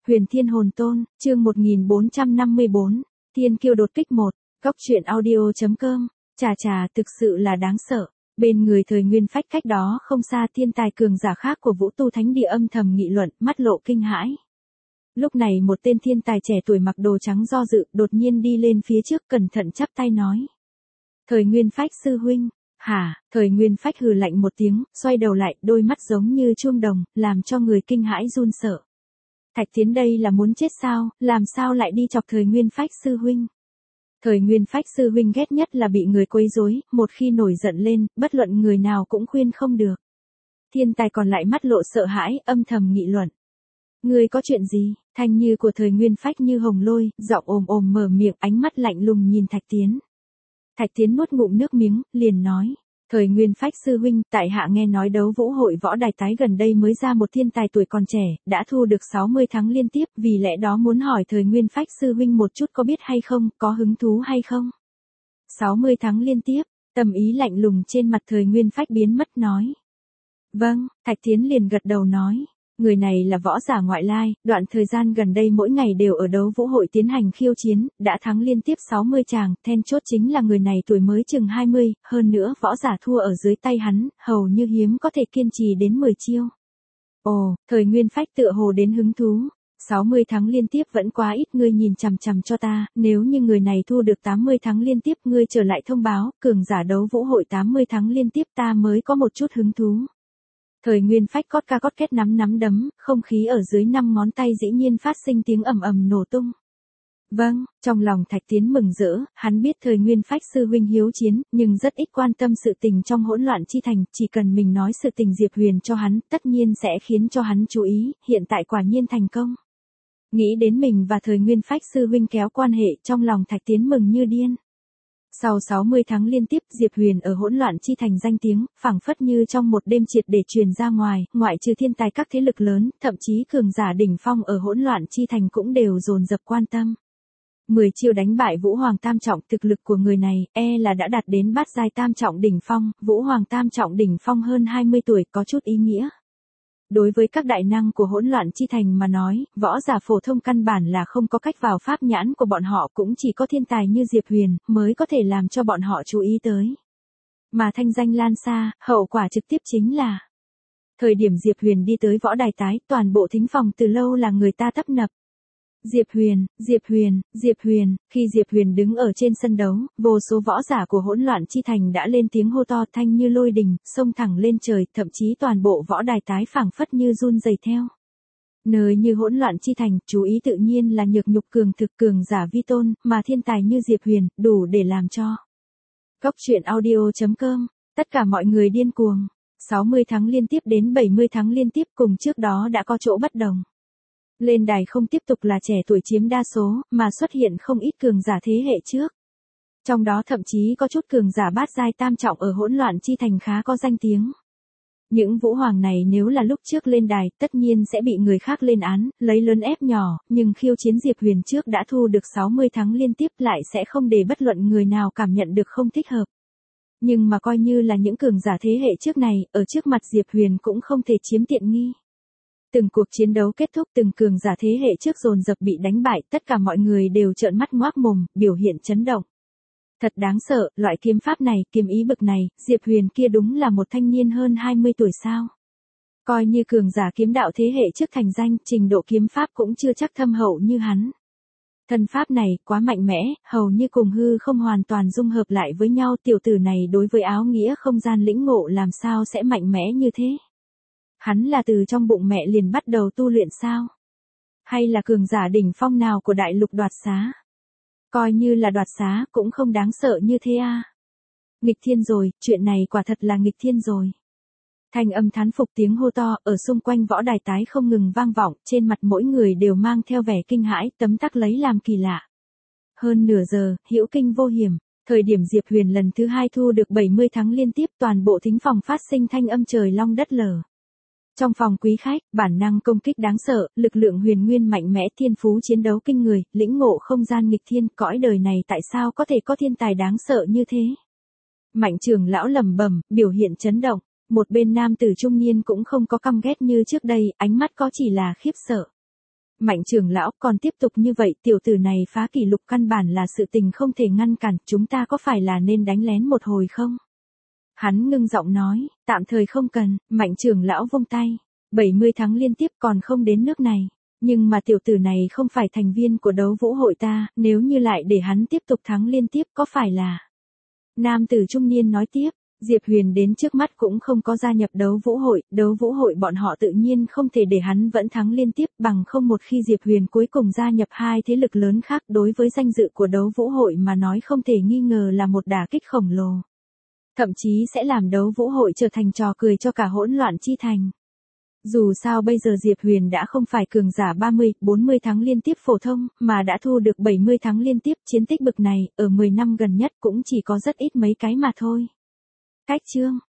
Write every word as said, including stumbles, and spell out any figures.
Huyền Thiên Hồn Tôn, chương một nghìn bốn trăm năm mươi bốn, Thiên Kiêu đột kích một, Cóc truyện audio.com, chà chà thực sự là đáng sợ. Bên người Thời Nguyên Phách cách đó không xa thiên tài cường giả khác của Vũ Tu Thánh Địa âm thầm nghị luận, mắt lộ kinh hãi. Lúc này một tên thiên tài trẻ tuổi mặc đồ trắng do dự, đột nhiên đi lên phía trước cẩn thận chắp tay nói. Thời Nguyên Phách sư huynh, hả, Thời Nguyên Phách hừ lạnh một tiếng, xoay đầu lại, đôi mắt giống như chuông đồng, làm cho người kinh hãi run sợ. Thạch Tiến đây là muốn chết sao, làm sao lại đi chọc Thời Nguyên Phách sư huynh. Thời Nguyên Phách sư huynh ghét nhất là bị người quấy rối, một khi nổi giận lên, bất luận người nào cũng khuyên không được. Thiên tài còn lại mắt lộ sợ hãi, âm thầm nghị luận. Ngươi có chuyện gì? Thanh như của Thời Nguyên Phách như hồng lôi, giọng ồm ồm mở miệng, ánh mắt lạnh lùng nhìn Thạch Tiến. Thạch Tiến nuốt ngụm nước miếng, liền nói. Thời Nguyên Phách sư huynh, tại hạ nghe nói đấu vũ hội võ đài tái gần đây mới ra một thiên tài tuổi còn trẻ, đã thu được sáu mươi thắng liên tiếp, vì lẽ đó muốn hỏi Thời Nguyên Phách sư huynh một chút có biết hay không, có hứng thú hay không? sáu mươi thắng liên tiếp, tâm ý lạnh lùng trên mặt Thời Nguyên Phách biến mất nói. Vâng, Thạch Tiến liền gật đầu nói. Người này là võ giả ngoại lai, đoạn thời gian gần đây mỗi ngày đều ở đấu vũ hội tiến hành khiêu chiến, đã thắng liên tiếp sáu mươi tràng, then chốt chính là người này tuổi mới chừng hai mươi, hơn nữa võ giả thua ở dưới tay hắn, hầu như hiếm có thể kiên trì đến mười chiêu. Ồ, Thời Nguyên Phách tựa hồ đến hứng thú. sáu mươi thắng liên tiếp vẫn quá ít, ngươi nhìn chằm chằm cho ta, nếu như người này thu được tám mươi thắng liên tiếp ngươi trở lại thông báo, cường giả đấu vũ hội tám mươi thắng liên tiếp ta mới có một chút hứng thú. Thời Nguyên Phách cót ca cót két nắm nắm đấm, không khí ở dưới năm ngón tay dĩ nhiên phát sinh tiếng ầm ầm nổ tung. Vâng, trong lòng Thạch Tiến mừng rỡ, hắn biết Thời Nguyên Phách sư huynh hiếu chiến, nhưng rất ít quan tâm sự tình trong hỗn loạn chi thành, chỉ cần mình nói sự tình Diệp Huyền cho hắn, tất nhiên sẽ khiến cho hắn chú ý, hiện tại quả nhiên thành công. Nghĩ đến mình và Thời Nguyên Phách sư huynh kéo quan hệ, trong lòng Thạch Tiến mừng như điên. Sau sáu mươi tháng liên tiếp, Diệp Huyền ở hỗn loạn chi thành danh tiếng, phảng phất như trong một đêm triệt để truyền ra ngoài, ngoại trừ thiên tài các thế lực lớn, thậm chí cường giả đỉnh phong ở hỗn loạn chi thành cũng đều dồn dập quan tâm. mười chiêu đánh bại Vũ Hoàng Tam Trọng, thực lực của người này, e là đã đạt đến bát giai Tam Trọng đỉnh phong, Vũ Hoàng Tam Trọng đỉnh phong hơn hai mươi tuổi, có chút ý nghĩa. Đối với các đại năng của hỗn loạn chi thành mà nói, võ giả phổ thông căn bản là không có cách vào pháp nhãn của bọn họ, cũng chỉ có thiên tài như Diệp Huyền mới có thể làm cho bọn họ chú ý tới. Mà thanh danh lan xa, hậu quả trực tiếp chính là thời điểm Diệp Huyền đi tới võ đài tái, toàn bộ thính phòng từ lâu là người ta tấp nập. Diệp Huyền, Diệp Huyền, Diệp Huyền, khi Diệp Huyền đứng ở trên sân đấu, vô số võ giả của hỗn loạn chi thành đã lên tiếng hô to thanh như lôi đình, xông thẳng lên trời, thậm chí toàn bộ võ đài tái phảng phất như run rẩy theo. Nơi như hỗn loạn chi thành, chú ý tự nhiên là nhược nhục cường thực cường giả vi tôn, mà thiên tài như Diệp Huyền, đủ để làm cho. Cóc truyện audio.com, tất cả mọi người điên cuồng, sáu mươi thắng liên tiếp đến bảy mươi thắng liên tiếp cùng trước đó đã có chỗ bất đồng. Lên đài không tiếp tục là trẻ tuổi chiếm đa số, mà xuất hiện không ít cường giả thế hệ trước. Trong đó thậm chí có chút cường giả bát giai Tam Trọng ở hỗn loạn chi thành khá có danh tiếng. Những vũ hoàng này nếu là lúc trước lên đài, tất nhiên sẽ bị người khác lên án, lấy lớn ép nhỏ, nhưng khiêu chiến Diệp Huyền trước đã thu được sáu mươi thắng liên tiếp lại sẽ không để bất luận người nào cảm nhận được không thích hợp. Nhưng mà coi như là những cường giả thế hệ trước này, ở trước mặt Diệp Huyền cũng không thể chiếm tiện nghi. Từng cuộc chiến đấu kết thúc, từng cường giả thế hệ trước dồn dập bị đánh bại, tất cả mọi người đều trợn mắt ngoác mồm, biểu hiện chấn động. Thật đáng sợ, loại kiếm pháp này, kiếm ý bực này, Diệp Huyền kia đúng là một thanh niên hơn hai mươi tuổi sao. Coi như cường giả kiếm đạo thế hệ trước thành danh, trình độ kiếm pháp cũng chưa chắc thâm hậu như hắn. Thân pháp này, quá mạnh mẽ, hầu như cùng hư không hoàn toàn dung hợp lại với nhau, tiểu tử này đối với áo nghĩa không gian lĩnh ngộ làm sao sẽ mạnh mẽ như thế. Hắn là từ trong bụng mẹ liền bắt đầu tu luyện sao? Hay là cường giả đỉnh phong nào của đại lục đoạt xá? Coi như là đoạt xá cũng không đáng sợ như thế à? Nghịch thiên rồi, chuyện này quả thật là nghịch thiên rồi. Thanh âm thán phục tiếng hô to ở xung quanh võ đài tái không ngừng vang vọng, trên mặt mỗi người đều mang theo vẻ kinh hãi, tấm tắc lấy làm kỳ lạ. Hơn nửa giờ, hữu kinh vô hiểm. Thời điểm Diệp Huyền lần thứ hai thu được bảy mươi thắng liên tiếp, toàn bộ thính phòng phát sinh thanh âm trời long đất lở. Trong phòng quý khách, bản năng công kích đáng sợ, lực lượng huyền nguyên mạnh mẽ, thiên phú chiến đấu kinh người, lĩnh ngộ không gian nghịch thiên, cõi đời này tại sao có thể có thiên tài đáng sợ như thế? Mạnh trưởng lão lẩm bẩm, biểu hiện chấn động, một bên nam tử trung niên cũng không có căm ghét như trước đây, ánh mắt có chỉ là khiếp sợ. Mạnh trưởng lão, còn tiếp tục như vậy tiểu tử này phá kỷ lục căn bản là sự tình không thể ngăn cản, chúng ta có phải là nên đánh lén một hồi không? Hắn ngưng giọng nói, tạm thời không cần, Mạnh trưởng lão vung tay. bảy mươi tháng liên tiếp còn không đến nước này. Nhưng mà tiểu tử này không phải thành viên của đấu vũ hội ta, nếu như lại để hắn tiếp tục thắng liên tiếp có phải là... Nam tử trung niên nói tiếp, Diệp Huyền đến trước mắt cũng không có gia nhập đấu vũ hội, đấu vũ hội bọn họ tự nhiên không thể để hắn vẫn thắng liên tiếp bằng không một khi Diệp Huyền cuối cùng gia nhập hai thế lực lớn khác đối với danh dự của đấu vũ hội mà nói không thể nghi ngờ là một đả kích khổng lồ. Thậm chí sẽ làm đấu vũ hội trở thành trò cười cho cả hỗn loạn chi thành. Dù sao bây giờ Diệp Huyền đã không phải cường giả ba mươi, bốn mươi tháng liên tiếp phổ thông, mà đã thu được bảy mươi tháng liên tiếp, chiến tích bực này, ở mười năm gần nhất cũng chỉ có rất ít mấy cái mà thôi. Cách chương